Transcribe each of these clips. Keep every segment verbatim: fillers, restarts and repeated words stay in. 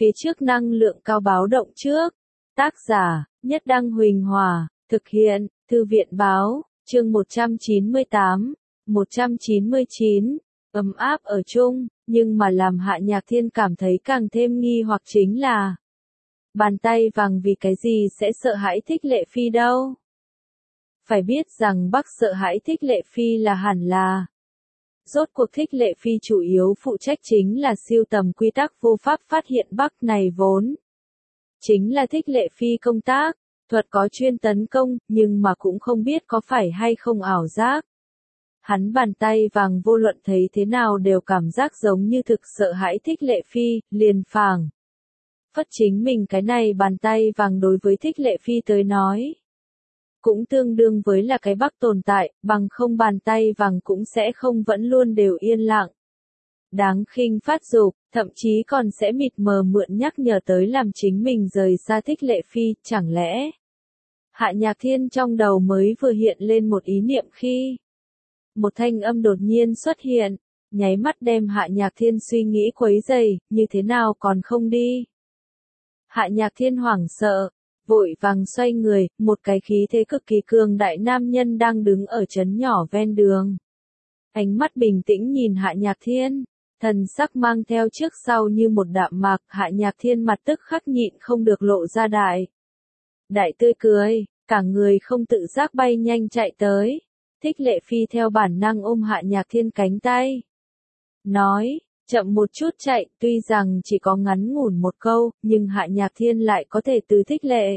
Phía trước năng lượng cao báo động trước. Tác giả, Nhất Đăng Huỳnh Hòa, thực hiện, Thư viện Báo, chương một trăm chín mươi tám, một trăm chín mươi chín, ấm áp ở chung, nhưng mà làm Hạ Nhạc Thiên cảm thấy càng thêm nghi hoặc chính là bàn tay vàng vì cái gì sẽ sợ hãi Thích Lệ Phi đâu. Phải biết rằng Bắc sợ hãi Thích Lệ Phi là hẳn là. Rốt cuộc Thích Lệ Phi chủ yếu phụ trách chính là siêu tầm quy tắc vô pháp phát hiện Bắc này vốn. Chính là Thích Lệ Phi công tác, thuật có chuyên tấn công, nhưng mà cũng không biết có phải hay không ảo giác. Hắn bàn tay vàng vô luận thấy thế nào đều cảm giác giống như thực sợ hãi Thích Lệ Phi, liền phảng phất chính mình cái này bàn tay vàng đối với Thích Lệ Phi tới nói. Cũng tương đương với là cái Bắc tồn tại, bằng không bàn tay vàng cũng sẽ không vẫn luôn đều yên lặng. Đáng khinh phát dục, thậm chí còn sẽ mịt mờ mượn nhắc nhở tới làm chính mình rời xa Thích Lệ Phi, chẳng lẽ. Hạ Nhạc Thiên trong đầu mới vừa hiện lên một ý niệm khi một thanh âm đột nhiên xuất hiện, nháy mắt đem Hạ Nhạc Thiên suy nghĩ quấy dày, như thế nào còn không đi. Hạ Nhạc Thiên hoảng sợ, vội vàng xoay người, một cái khí thế cực kỳ cường đại nam nhân đang đứng ở trấn nhỏ ven đường. Ánh mắt bình tĩnh nhìn Hạ Nhạc Thiên, thần sắc mang theo trước sau như một đạm mạc, Hạ Nhạc Thiên mặt tức khắc nhịn không được lộ ra đại. Đại tươi cười, cả người không tự giác bay nhanh chạy tới. Thích Lệ Phi theo bản năng ôm Hạ Nhạc Thiên cánh tay. Nói, chậm một chút chạy, tuy rằng chỉ có ngắn ngủn một câu, nhưng Hạ Nhạc Thiên lại có thể từ Thích Lệ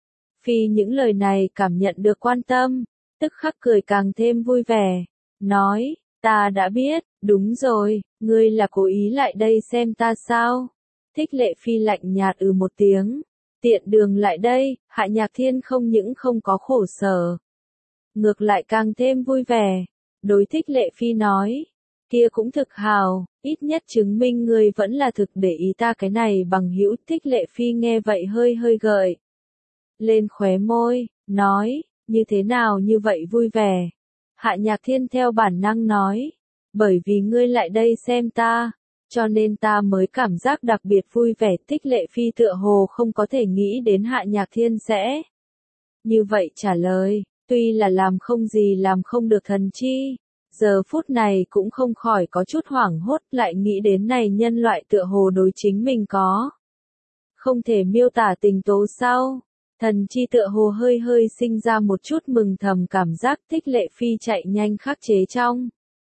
Phi những lời này cảm nhận được quan tâm, tức khắc cười càng thêm vui vẻ. Nói, ta đã biết, đúng rồi, ngươi là cố ý lại đây xem ta sao? Thích Lệ Phi lạnh nhạt ừ một tiếng, tiện đường lại đây, Hạ Nhạc Thiên không những không có khổ sở. Ngược lại càng thêm vui vẻ, đối Thích Lệ Phi nói, kia cũng thực hào, ít nhất chứng minh ngươi vẫn là thực để ý ta cái này bằng hữu. Thích Lệ Phi nghe vậy hơi hơi gợi lên khóe môi, nói, như thế nào như vậy vui vẻ. Hạ Nhạc Thiên theo bản năng nói, bởi vì ngươi lại đây xem ta, cho nên ta mới cảm giác đặc biệt vui vẻ. Thích Lệ Phi tựa hồ không có thể nghĩ đến Hạ Nhạc Thiên sẽ như vậy trả lời, tuy là làm không gì làm không được thần chi. Giờ phút này cũng không khỏi có chút hoảng hốt, lại nghĩ đến này nhân loại tựa hồ đối chính mình có không thể miêu tả tình tố sao. Thần chi tựa hồ hơi hơi sinh ra một chút mừng thầm cảm giác. Thích Lệ Phi chạy nhanh khắc chế trong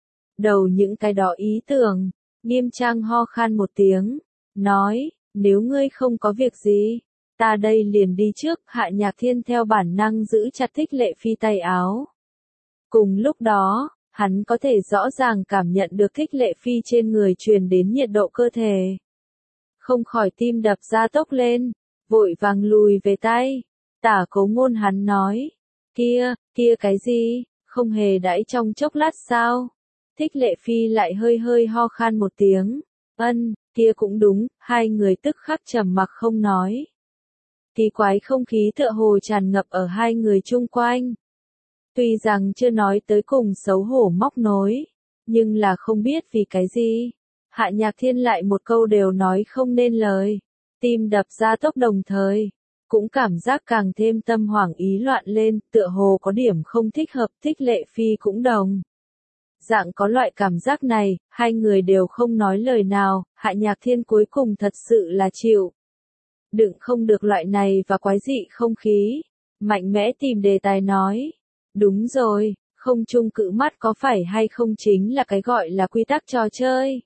đầu những cái đó ý tưởng, nghiêm trang ho khan một tiếng, nói, nếu ngươi không có việc gì, ta đây liền đi trước. Hạ Nhạc Thiên theo bản năng giữ chặt Thích Lệ Phi tay áo. Cùng lúc đó, hắn có thể rõ ràng cảm nhận được Thích Lệ Phi trên người truyền đến nhiệt độ cơ thể. Không khỏi tim đập ra tốc lên, vội vàng lùi về tay. Tả Cố Ngôn hắn nói, kia, kia cái gì, không hề đãi trong chốc lát sao? Thích Lệ Phi lại hơi hơi ho khan một tiếng, ân, kia cũng đúng, hai người tức khắc trầm mặc không nói. Kỳ quái không khí tựa hồ tràn ngập ở hai người chung quanh. Tuy rằng chưa nói tới cùng xấu hổ móc nối, nhưng là không biết vì cái gì. Hạ Nhạc Thiên lại một câu đều nói không nên lời, tim đập ra tốc đồng thời, cũng cảm giác càng thêm tâm hoảng ý loạn lên, tựa hồ có điểm không thích hợp. Thích Lệ Phi cũng đồng dạng có loại cảm giác này, hai người đều không nói lời nào. Hạ Nhạc Thiên cuối cùng thật sự là chịu đựng không được loại này và quái dị không khí, mạnh mẽ tìm đề tài nói, đúng rồi, không chung cự mắt có phải hay không chính là cái gọi là quy tắc trò chơi.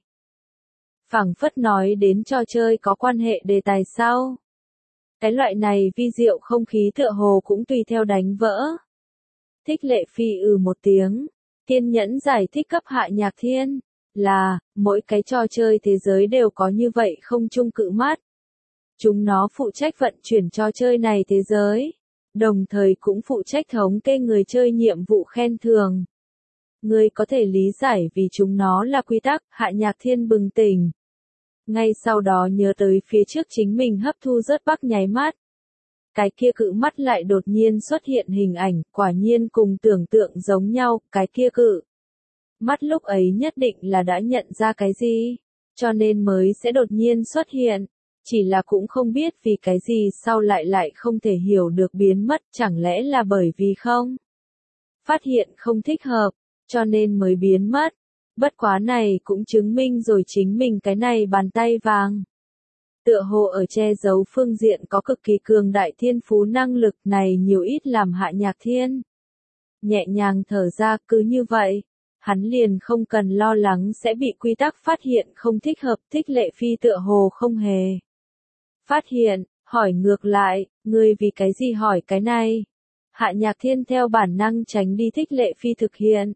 Phảng phất nói đến trò chơi có quan hệ đề tài sau. Cái loại này vi diệu không khí tựa hồ cũng tùy theo đánh vỡ. Thích Lệ Phi ừ một tiếng, kiên nhẫn giải thích cấp Hạ Nhạc Thiên, là, mỗi cái trò chơi thế giới đều có như vậy không chung cự mắt. Chúng nó phụ trách vận chuyển trò chơi này thế giới, đồng thời cũng phụ trách thống kê người chơi nhiệm vụ khen thưởng. Ngươi có thể lý giải vì chúng nó là quy tắc. Hạ Nhạc Thiên bừng tỉnh. Ngay sau đó nhớ tới phía trước chính mình hấp thu rớt Bắc nháy mắt. Cái kia cự mắt lại đột nhiên xuất hiện hình ảnh, quả nhiên cùng tưởng tượng giống nhau. Cái kia cự mắt lúc ấy nhất định là đã nhận ra cái gì, cho nên mới sẽ đột nhiên xuất hiện. chỉ là cũng không biết vì cái gì sau lại lại không thể hiểu được biến mất, chẳng lẽ là bởi vì không phát hiện không thích hợp, cho nên mới biến mất. Bất quá này cũng chứng minh rồi chính mình cái này bàn tay vàng. Tựa hồ ở che giấu phương diện có cực kỳ cường đại thiên phú năng lực này nhiều ít làm Hạ Nhạc Thiên nhẹ nhàng thở ra, cứ như vậy, hắn liền không cần lo lắng sẽ bị quy tắc phát hiện không thích hợp. Thích Lệ Phi tựa hồ không hề phát hiện, hỏi ngược lại, ngươi vì cái gì hỏi cái này? Hạ Nhạc Thiên theo bản năng tránh đi Thích Lệ Phi thực hiện.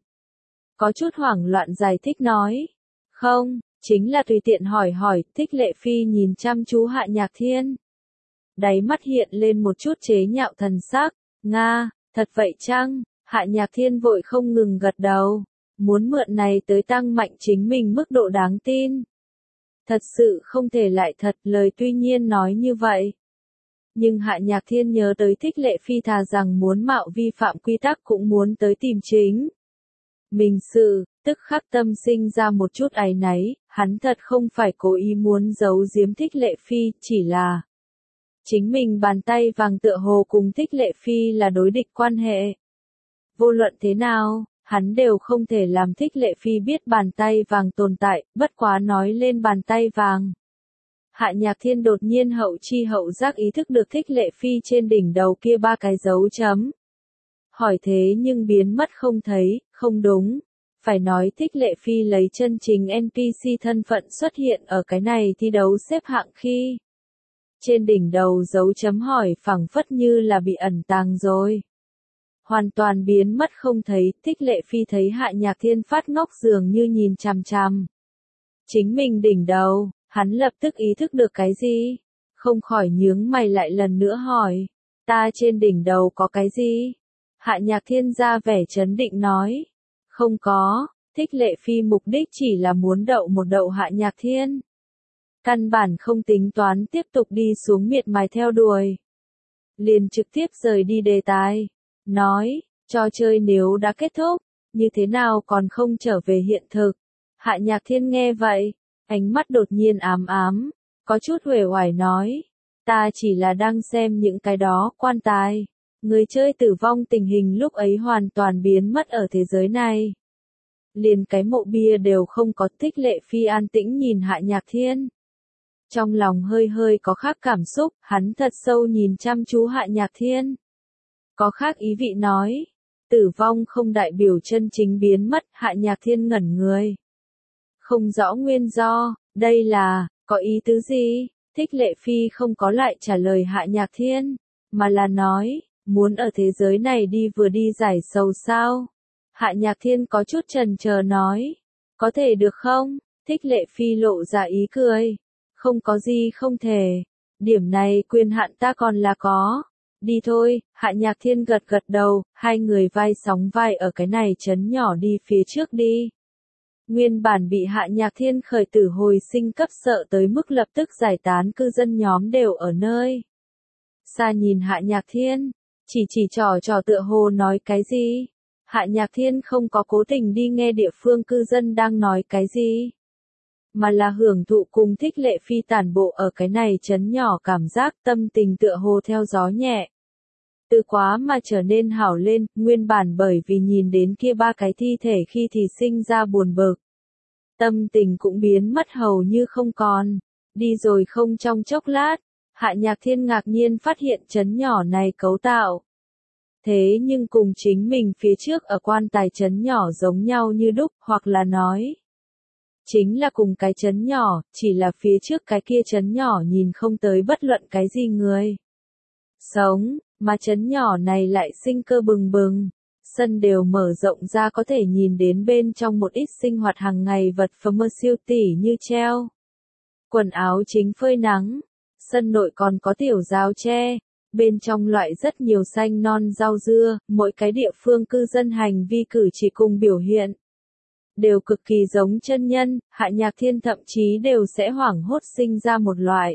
Có chút hoảng loạn giải thích nói, không, chính là tùy tiện hỏi hỏi. Thích Lệ Phi nhìn chăm chú Hạ Nhạc Thiên. Đáy mắt hiện lên một chút chế nhạo thần sắc, Nga, thật vậy chăng? Hạ Nhạc Thiên vội không ngừng gật đầu, muốn mượn này tới tăng mạnh chính mình mức độ đáng tin. Thật sự không thể lại thật, lời tuy nhiên nói như vậy. Nhưng Hạ Nhạc Thiên nhớ tới Thích Lệ Phi thà rằng muốn mạo vi phạm quy tắc cũng muốn tới tìm chính mình sự, tức khắc tâm sinh ra một chút áy náy, hắn thật không phải cố ý muốn giấu giếm Thích Lệ Phi, chỉ là chính mình bàn tay vàng tựa hồ cùng Thích Lệ Phi là đối địch quan hệ. Vô luận thế nào, hắn đều không thể làm Thích Lệ Phi biết bàn tay vàng tồn tại, bất quá nói lên bàn tay vàng. Hạ Nhạc Thiên đột nhiên hậu chi hậu giác ý thức được Thích Lệ Phi trên đỉnh đầu kia ba cái dấu chấm. Hỏi thế nhưng biến mất không thấy, không đúng. Phải nói Thích Lệ Phi lấy chân chính en pê xê thân phận xuất hiện ở cái này thi đấu xếp hạng khi. Trên đỉnh đầu dấu chấm hỏi phẳng phất như là bị ẩn tàng rồi. Hoàn toàn biến mất không thấy. Thích Lệ Phi thấy Hạ Nhạc Thiên phát ngốc dường như nhìn chằm chằm chính mình đỉnh đầu, hắn lập tức ý thức được cái gì, không khỏi nhướng mày lại lần nữa hỏi, ta trên đỉnh đầu có cái gì? Hạ Nhạc Thiên ra vẻ trấn định nói, không có. Thích Lệ Phi mục đích chỉ là muốn đậu một đậu Hạ Nhạc Thiên, căn bản không tính toán tiếp tục đi xuống miệt mài theo đuổi, liền trực tiếp rời đi đề tài. Nói, trò chơi nếu đã kết thúc, như thế nào còn không trở về hiện thực? Hạ Nhạc Thiên nghe vậy, ánh mắt đột nhiên ám ám, có chút uể oải nói, ta chỉ là đang xem những cái đó quan tài. Người chơi tử vong tình hình lúc ấy hoàn toàn biến mất ở thế giới này. Liền cái mộ bia đều không có. Thích Lệ Phi an tĩnh nhìn Hạ Nhạc Thiên. Trong lòng hơi hơi có khác cảm xúc, hắn thật sâu nhìn chăm chú Hạ Nhạc Thiên. Có khác ý vị nói, tử vong không đại biểu chân chính biến mất. Hạ Nhạc Thiên ngẩn người. Không rõ nguyên do, đây là, có ý tứ gì? Thích Lệ Phi không có lại trả lời Hạ Nhạc Thiên, mà là nói, muốn ở thế giới này đi vừa đi giải sầu sao? Hạ Nhạc Thiên có chút chần chờ nói, có thể được không? Thích Lệ Phi lộ ra ý cười, không có gì không thể, điểm này quyền hạn ta còn là có. Đi thôi. Hạ Nhạc Thiên gật gật đầu, hai người vai sóng vai ở cái này trấn nhỏ đi phía trước đi. Nguyên bản bị Hạ Nhạc Thiên khởi tử hồi sinh cấp sợ tới mức lập tức giải tán cư dân nhóm đều ở nơi xa nhìn Hạ Nhạc Thiên, chỉ chỉ trò trò tựa hồ nói cái gì. Hạ Nhạc Thiên không có cố tình đi nghe địa phương cư dân đang nói cái gì, mà là hưởng thụ cùng Thích Lệ Phi tản bộ ở cái này trấn nhỏ, cảm giác tâm tình tựa hồ theo gió nhẹ. Từ quá mà trở nên hảo lên, nguyên bản bởi vì nhìn đến kia ba cái thi thể khi thì sinh ra buồn bực. Tâm tình cũng biến mất hầu như không còn. Đi rồi không trong chốc lát, Hạ Nhạc Thiên ngạc nhiên phát hiện trấn nhỏ này cấu tạo. Thế nhưng cùng chính mình phía trước ở quan tài trấn nhỏ giống nhau như đúc, hoặc là nói. Chính là cùng cái trấn nhỏ, chỉ là phía trước cái kia trấn nhỏ nhìn không tới bất luận cái gì người sống, mà trấn nhỏ này lại sinh cơ bừng bừng. Sân đều mở rộng ra có thể nhìn đến bên trong một ít sinh hoạt hàng ngày vật phẩm siêu tỉ như treo quần áo chính phơi nắng. Sân nội còn có tiểu rào tre, bên trong loại rất nhiều xanh non rau dưa, mỗi cái địa phương cư dân hành vi cử chỉ cùng biểu hiện đều cực kỳ giống chân nhân. Hạ Nhạc Thiên thậm chí đều sẽ hoảng hốt sinh ra một loại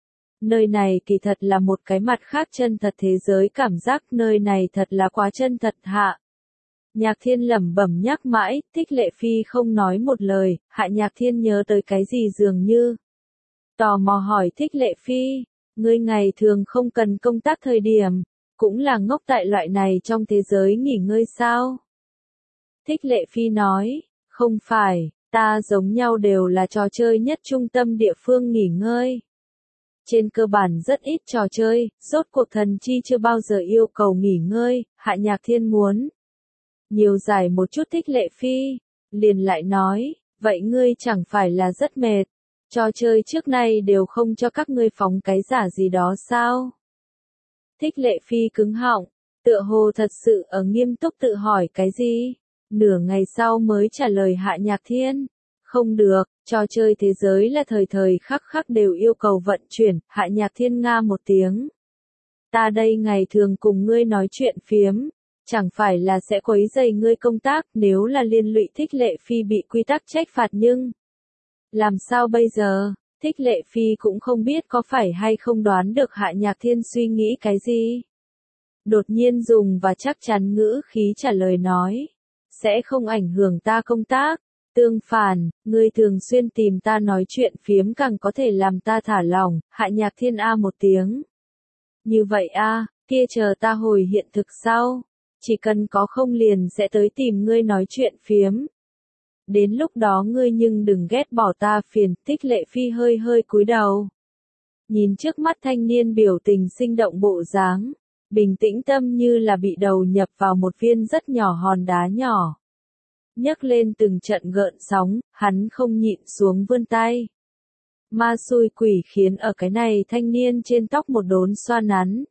nơi này kỳ thật là một cái mặt khác chân thật thế giới cảm giác, nơi này thật là quá chân thật. Hạ Nhạc Thiên lẩm bẩm nhắc mãi. Thích Lệ Phi không nói một lời. Hạ Nhạc Thiên nhớ tới cái gì dường như Tò mò hỏi Thích Lệ Phi, ngươi ngày thường không cần công tác thời điểm, cũng là ngốc tại loại này trong thế giới nghỉ ngơi sao? Thích Lệ Phi nói, không phải, ta giống nhau đều là trò chơi nhất trung tâm địa phương nghỉ ngơi. Trên cơ bản rất ít trò chơi, rốt cuộc thần chi chưa bao giờ yêu cầu nghỉ ngơi, Hạ Nhạc Thiên muốn nhiều giải một chút. Thích Lệ Phi liền lại nói, vậy ngươi chẳng phải là rất mệt, trò chơi trước nay đều không cho các ngươi phóng cái giả gì đó sao? Thích Lệ Phi cứng họng, tựa hồ thật sự ở nghiêm túc tự hỏi cái gì, nửa ngày sau mới trả lời Hạ Nhạc Thiên, không được, trò chơi thế giới là thời thời khắc khắc đều yêu cầu vận chuyển. Hạ Nhạc Thiên nga một tiếng, ta đây ngày thường cùng ngươi nói chuyện phiếm, chẳng phải là sẽ quấy rầy ngươi công tác, nếu là liên lụy Thích Lệ Phi bị quy tắc trách phạt nhưng làm sao bây giờ? Thích Lệ Phi cũng không biết có phải hay không đoán được Hạ Nhạc Thiên suy nghĩ cái gì. Đột nhiên dùng và chắc chắn ngữ khí trả lời nói, sẽ không ảnh hưởng ta công tác, tương phản, ngươi thường xuyên tìm ta nói chuyện phiếm càng có thể làm ta thả lỏng. Hạ Nhạc Thiên a một tiếng. Như vậy a, kia chờ ta hồi hiện thực sau, chỉ cần có không liền sẽ tới tìm ngươi nói chuyện phiếm. Đến lúc đó ngươi nhưng đừng ghét bỏ ta phiền. Thích Lệ Phi hơi hơi cúi đầu, nhìn trước mắt thanh niên biểu tình sinh động bộ dáng, bình tĩnh tâm như là bị đầu nhập vào một viên rất nhỏ hòn đá nhỏ. Nhấc lên từng trận gợn sóng, hắn không nhịn xuống vươn tay. Ma xui quỷ khiến ở cái này thanh niên trên tóc một đốn xoa nắn.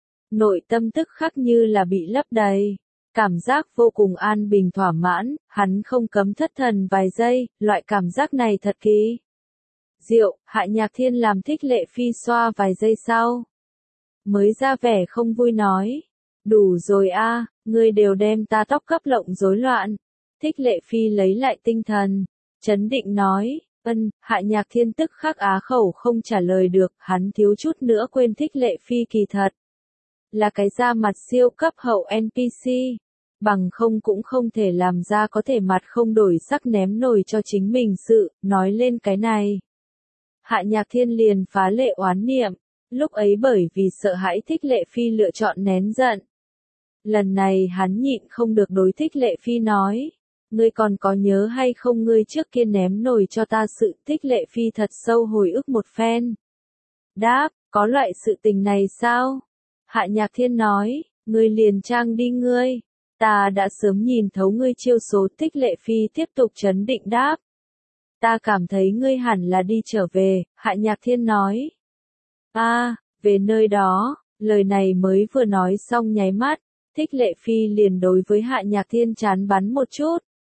Nội tâm tức khắc như là bị lấp đầy. Cảm giác vô cùng an bình thỏa mãn, hắn không cấm thất thần vài giây, loại cảm giác này thật kỳ diệu. Hạ Nhạc Thiên làm Thích Lệ Phi xoa vài giây sau, mới ra vẻ không vui nói, đủ rồi a, ngươi đều đem ta tóc cấp lộng rối loạn. Thích Lệ Phi lấy lại tinh thần, chấn định nói, ân. Hạ Nhạc Thiên tức khắc á khẩu không trả lời được, hắn thiếu chút nữa quên Thích Lệ Phi kỳ thật là cái da mặt siêu cấp hậu en pê xê, bằng không cũng không thể làm ra có thể mặt không đổi sắc ném nổi cho chính mình sự. Nói lên cái này, Hạ Nhạc Thiên liền phá lệ oán niệm, lúc ấy bởi vì sợ hãi Thích Lệ Phi lựa chọn nén giận. Lần này hắn nhịn không được đối Thích Lệ Phi nói, ngươi còn có nhớ hay không ngươi trước kia ném nổi cho ta sự. Thích Lệ Phi thật sâu hồi ức một phen. Đáp, có loại sự tình này sao? Hạ Nhạc Thiên nói, ngươi liền trang đi ngươi, ta đã sớm nhìn thấu ngươi chiêu số. Thích Lệ Phi tiếp tục trấn định đáp, ta cảm thấy ngươi hẳn là đi trở về. Hạ Nhạc Thiên nói, a, à, về nơi đó. Lời này mới vừa nói xong nháy mắt, Thích Lệ Phi liền đối với Hạ Nhạc Thiên chán bắn một chút.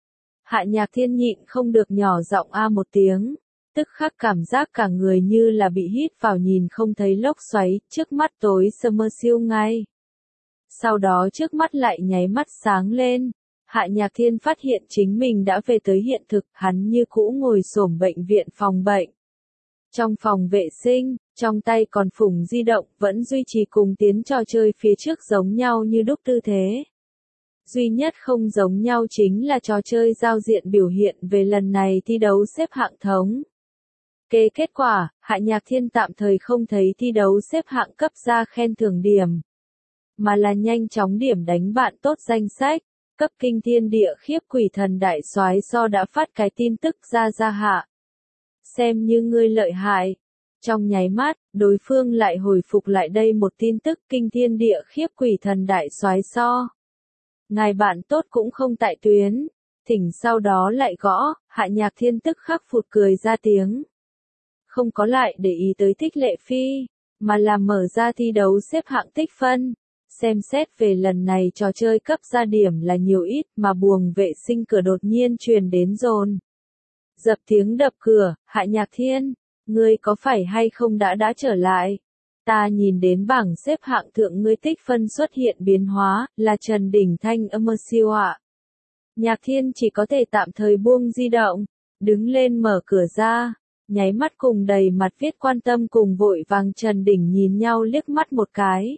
Hạ Nhạc Thiên nhịn không được nhỏ giọng a một tiếng, tức khắc cảm giác cả người như là bị hít vào nhìn không thấy lốc xoáy, trước mắt tối sơ mơ siêu ngay. Sau đó trước mắt lại nháy mắt sáng lên, Hạ Nhạc Thiên phát hiện chính mình đã về tới hiện thực, hắn như cũ ngồi xổm bệnh viện phòng bệnh. Trong phòng vệ sinh, trong tay còn phủng di động, vẫn duy trì cùng tiến trò chơi phía trước giống nhau như đúc tư thế. Duy nhất không giống nhau chính là trò chơi giao diện biểu hiện về lần này thi đấu xếp hạng thống. Kê kết quả, Hạ Nhạc Thiên tạm thời không thấy thi đấu xếp hạng cấp ra khen thưởng điểm, mà là nhanh chóng điểm đánh bạn tốt danh sách. Cấp kinh thiên địa khiếp quỷ thần đại soái do đã phát cái tin tức ra ra hạ. Xem như ngươi lợi hại. Trong nháy mắt, đối phương lại hồi phục lại đây một tin tức kinh thiên địa khiếp quỷ thần đại soái so. Ngài bạn tốt cũng không tại tuyến. Thỉnh sau đó lại gõ, Hạ Nhạc Thiên tức khắc phụt cười ra tiếng. Không có lại để ý tới Thích Lệ Phi, mà là mở ra thi đấu xếp hạng tích phân. Xem xét về lần này trò chơi cấp ra điểm là nhiều ít mà buồng vệ sinh cửa đột nhiên truyền đến dồn dập tiếng đập cửa. Hạ Nhạc Thiên, ngươi có phải hay không đã đã trở lại? Ta nhìn đến bảng xếp hạng thượng ngươi tích phân xuất hiện biến hóa, là Trần Đình Thanh âm siêu ạ. Nhạc Thiên chỉ có thể tạm thời buông di động, đứng lên mở cửa ra, nháy mắt cùng đầy mặt viết quan tâm cùng vội vàng Trần Đình nhìn nhau liếc mắt một cái.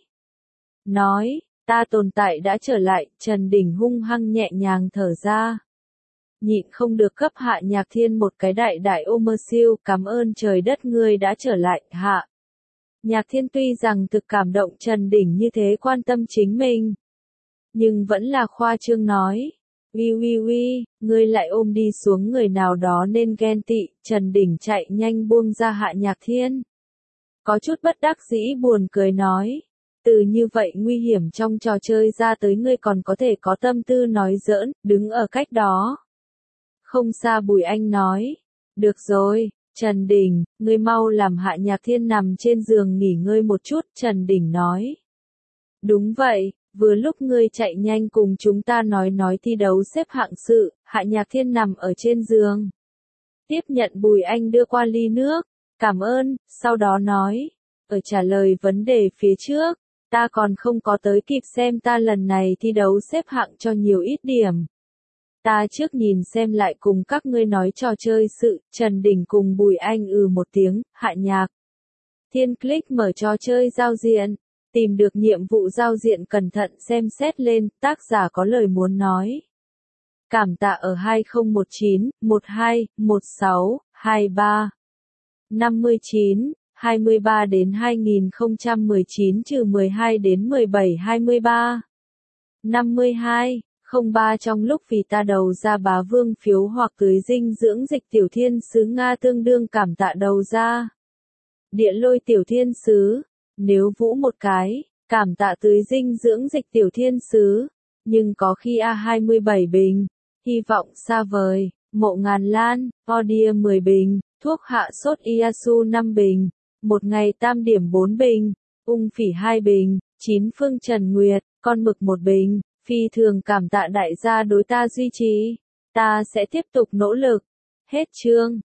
Nói, ta tồn tại đã trở lại. Trần Đình hung hăng nhẹ nhàng thở ra. nhịn không được cấp Hạ Nhạc Thiên một cái đại đại ôm mơ siêu, cảm ơn trời đất ngươi đã trở lại, Hạ. Nhạc Thiên tuy rằng thực cảm động Trần Đình như thế quan tâm chính mình, nhưng vẫn là khoa trương nói. Uy uy uy, ngươi lại ôm đi xuống người nào đó nên ghen tị, Trần Đình chạy nhanh buông ra Hạ Nhạc Thiên. Có chút bất đắc dĩ buồn cười nói. Từ như vậy nguy hiểm trong trò chơi ra tới ngươi còn có thể có tâm tư nói giỡn, đứng ở cách đó. Không xa Bùi Anh nói. Được rồi, Trần Đình, ngươi mau làm Hạ Nhạc Thiên nằm trên giường nghỉ ngơi một chút, Trần Đình nói. Đúng vậy, vừa lúc ngươi chạy nhanh cùng chúng ta nói nói thi đấu xếp hạng sự, Hạ Nhạc Thiên nằm ở trên giường. Tiếp nhận Bùi Anh đưa qua ly nước, cảm ơn, sau đó nói. Ở trả lời vấn đề phía trước, ta còn không có tới kịp xem ta lần này thi đấu xếp hạng cho nhiều ít điểm. Ta trước nhìn xem lại cùng các ngươi nói trò chơi sự, Trần Đình cùng Bùi Anh ừ một tiếng, Hạ Nhạc Thiên click mở trò chơi giao diện, tìm được nhiệm vụ giao diện cẩn thận xem xét lên, tác giả có lời muốn nói. Cảm tạ ở hai không một chín, một hai, một sáu, hai ba, năm mươi chín, hai mươi ba đến hai nghìn không trăm mười chín trừ mười hai đến mười bảy hai mươi ba, năm mươi hai. Không ba trong lúc vì ta đầu ra bá vương phiếu hoặc tưới dinh dưỡng dịch tiểu thiên sứ Nga tương đương cảm tạ đầu ra. Địa lôi tiểu thiên sứ, nếu vũ một cái, cảm tạ tưới dinh dưỡng dịch tiểu thiên sứ, nhưng có khi A hai mươi bảy bình, hy vọng xa vời, mộ ngàn lan, Odia mười bình, thuốc hạ sốt Iasu năm bình, một ngày tam điểm bốn bình, ung phỉ hai bình, chín phương Trần Nguyệt, con mực một bình. Phi thường cảm tạ đại gia đối ta duy trì, ta sẽ tiếp tục nỗ lực. Hết chương.